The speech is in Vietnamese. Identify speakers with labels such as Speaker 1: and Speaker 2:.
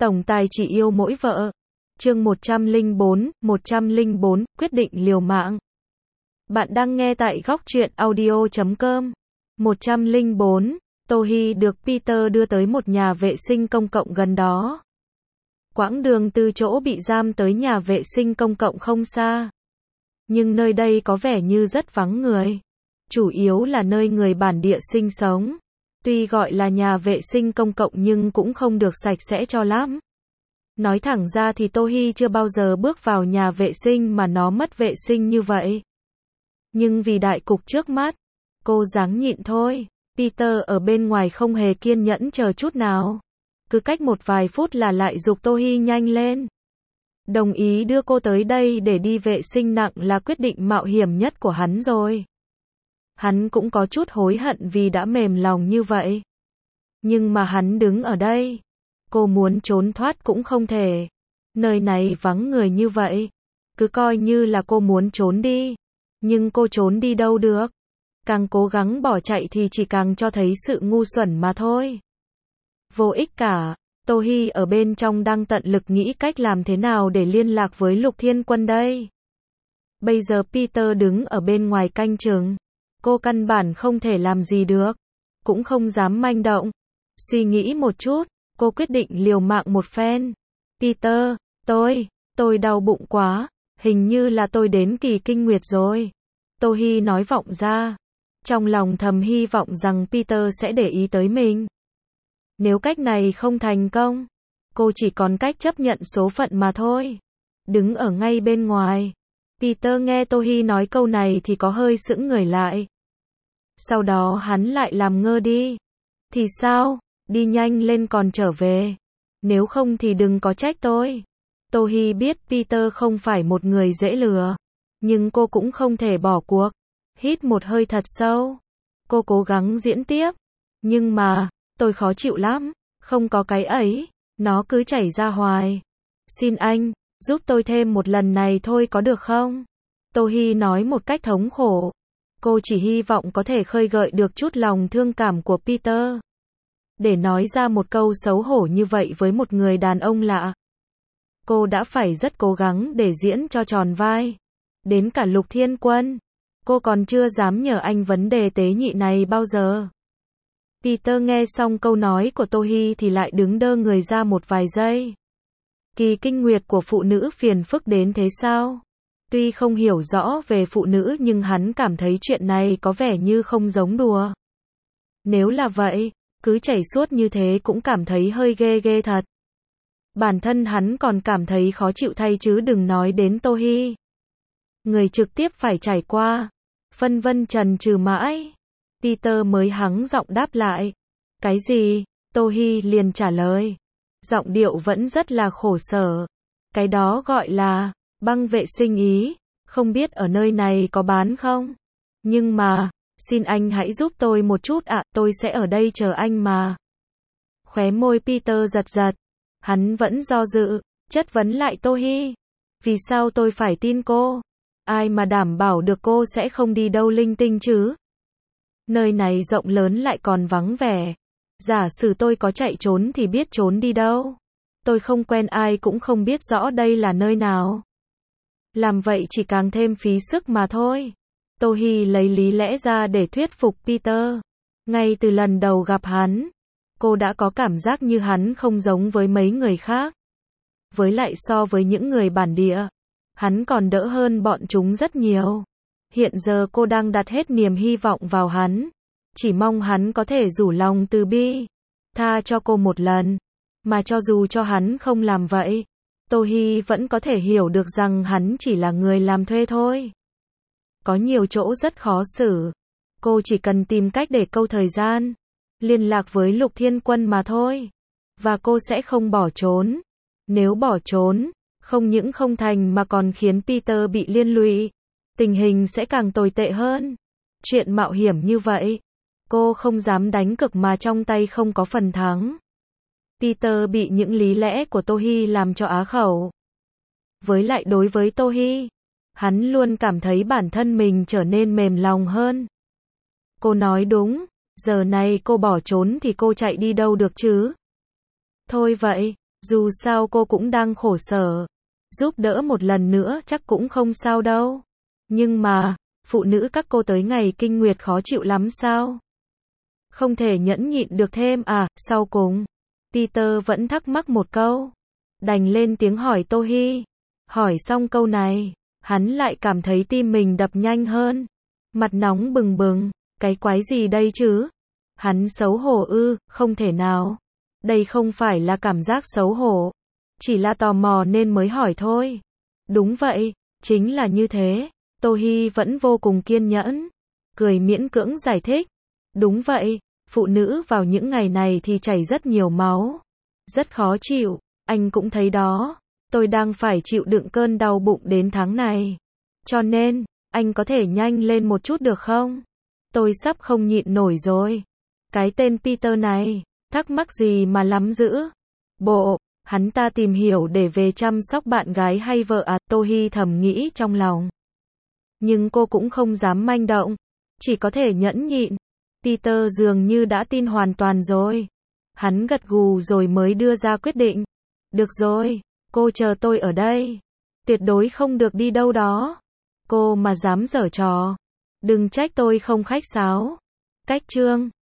Speaker 1: Tổng tài chỉ yêu mỗi vợ. Chương 104, quyết định liều mạng. Bạn đang nghe tại góc truyện audio.com. 104, Tohee được Peter đưa tới một nhà vệ sinh công cộng gần đó. Quãng đường từ chỗ bị giam tới nhà vệ sinh công cộng không xa. Nhưng nơi đây có vẻ như rất vắng người. Chủ yếu là nơi người bản địa sinh sống. Tuy gọi là nhà vệ sinh công cộng nhưng cũng không được sạch sẽ cho lắm. Nói thẳng ra thì Tohee chưa bao giờ bước vào nhà vệ sinh mà nó mất vệ sinh như vậy. Nhưng vì đại cục trước mắt, cô ráng nhịn thôi. Peter ở bên ngoài không hề kiên nhẫn chờ chút nào. Cứ cách một vài phút là lại giục Tohee nhanh lên. Đồng ý đưa cô tới đây để đi vệ sinh nặng là quyết định mạo hiểm nhất của hắn rồi. Hắn cũng có chút hối hận vì đã mềm lòng như vậy. Nhưng mà hắn đứng ở đây. Cô muốn trốn thoát cũng không thể. Nơi này vắng người như vậy. Cứ coi như là cô muốn trốn đi. Nhưng cô trốn đi đâu được. Càng cố gắng bỏ chạy thì chỉ càng cho thấy sự ngu xuẩn mà thôi. Vô ích cả. Tohee ở bên trong đang tận lực nghĩ cách làm thế nào để liên lạc với Lục Thiên Quân đây. Bây giờ Peter đứng ở bên ngoài canh chừng. Cô căn bản không thể làm gì được. Cũng không dám manh động. Suy nghĩ một chút, cô quyết định liều mạng một phen. Peter, tôi đau bụng quá. Hình như là tôi đến kỳ kinh nguyệt rồi. Tohee nói vọng ra. Trong lòng thầm hy vọng rằng Peter sẽ để ý tới mình. Nếu cách này không thành công, cô chỉ còn cách chấp nhận số phận mà thôi. Đứng ở ngay bên ngoài. Peter nghe Tohee nói câu này thì có hơi sững người lại. Sau đó hắn lại làm ngơ đi. Thì sao? Đi nhanh lên còn trở về. Nếu không thì đừng có trách tôi. Tohee biết Peter không phải một người dễ lừa. Nhưng cô cũng không thể bỏ cuộc. Hít một hơi thật sâu. Cô cố gắng diễn tiếp. Nhưng mà, tôi khó chịu lắm. Không có cái ấy. Nó cứ chảy ra hoài. Xin anh, giúp tôi thêm một lần này thôi có được không? Tohee nói một cách thống khổ. Cô chỉ hy vọng có thể khơi gợi được chút lòng thương cảm của Peter. Để nói ra một câu xấu hổ như vậy với một người đàn ông lạ. Cô đã phải rất cố gắng để diễn cho tròn vai. Đến cả Lục Thiên Quân. Cô còn chưa dám nhờ anh vấn đề tế nhị này bao giờ. Peter nghe xong câu nói của Tohee thì lại đứng đơ người ra một vài giây. Kỳ kinh nguyệt của phụ nữ phiền phức đến thế sao? Tuy không hiểu rõ về phụ nữ nhưng hắn cảm thấy chuyện này có vẻ như không giống đùa. Nếu là vậy, cứ chảy suốt như thế cũng cảm thấy hơi ghê thật. Bản thân hắn còn cảm thấy khó chịu thay chứ đừng nói đến Tohee. Người trực tiếp phải trải qua. Phân vân chần chừ mãi. Peter mới hắng giọng đáp lại. Cái gì? Tohee liền trả lời. Giọng điệu vẫn rất là khổ sở. Cái đó gọi là băng vệ sinh ý. Không biết ở nơi này có bán không? Nhưng mà, xin anh hãy giúp tôi một chút ạ, tôi sẽ ở đây chờ anh mà. Khóe môi Peter giật giật. Hắn vẫn do dự, chất vấn lại Tohee. Vì sao tôi phải tin cô? Ai mà đảm bảo được cô sẽ không đi đâu linh tinh chứ? Nơi này rộng lớn lại còn vắng vẻ. Giả sử tôi có chạy trốn thì biết trốn đi đâu. Tôi không quen ai cũng không biết rõ đây là nơi nào. Làm vậy chỉ càng thêm phí sức mà thôi. Tohee lấy lý lẽ ra để thuyết phục Peter. Ngay từ lần đầu gặp hắn, cô đã có cảm giác như hắn không giống với mấy người khác. Với lại so với những người bản địa, hắn còn đỡ hơn bọn chúng rất nhiều. Hiện giờ cô đang đặt hết niềm hy vọng vào hắn. Chỉ mong hắn có thể rủ lòng từ bi. Tha cho cô một lần. Mà cho dù cho hắn không làm vậy, Tohee vẫn có thể hiểu được rằng hắn chỉ là người làm thuê thôi. Có nhiều chỗ rất khó xử. Cô chỉ cần tìm cách để câu thời gian. Liên lạc với Lục Thiên Quân mà thôi. Và cô sẽ không bỏ trốn. Nếu bỏ trốn, không những không thành mà còn khiến Peter bị liên lụy. Tình hình sẽ càng tồi tệ hơn. Chuyện mạo hiểm như vậy, cô không dám đánh cược mà trong tay không có phần thắng. Peter bị những lý lẽ của Tohee làm cho á khẩu. Với lại đối với Tohee, hắn luôn cảm thấy bản thân mình trở nên mềm lòng hơn. Cô nói đúng, giờ này cô bỏ trốn thì cô chạy đi đâu được chứ? Thôi vậy, Dù sao cô cũng đang khổ sở. Giúp đỡ một lần nữa chắc cũng không sao đâu. Nhưng mà, phụ nữ các cô tới ngày kinh nguyệt khó chịu lắm sao? Không thể nhẫn nhịn được thêm à? Sau cùng, Peter vẫn thắc mắc một câu. Đành lên tiếng hỏi Tohi. Hỏi xong câu này, hắn lại cảm thấy tim mình đập nhanh hơn. Mặt nóng bừng bừng, cái quái gì đây chứ? Hắn xấu hổ ư? Không thể nào. Đây không phải là cảm giác xấu hổ. Chỉ là tò mò nên mới hỏi thôi. Đúng vậy, chính là như thế. Tohi vẫn vô cùng kiên nhẫn. Cười miễn cưỡng giải thích. Đúng vậy, phụ nữ vào những ngày này thì chảy rất nhiều máu. Rất khó chịu, anh cũng thấy đó. Tôi đang phải chịu đựng cơn đau bụng đến tháng này. Cho nên, anh có thể nhanh lên một chút được không? Tôi sắp không nhịn nổi rồi. Cái tên Peter này, thắc mắc gì mà lắm dữ? Bộ, hắn ta tìm hiểu để về chăm sóc bạn gái hay vợ à? Tohi thầm nghĩ trong lòng. Nhưng cô cũng không dám manh động, chỉ có thể nhẫn nhịn. Peter dường như đã tin hoàn toàn rồi. Hắn gật gù rồi mới đưa ra quyết định. Được rồi, cô chờ tôi ở đây. Tuyệt đối không được đi đâu đó. Cô mà dám giở trò, đừng trách tôi không khách sáo. Cách chương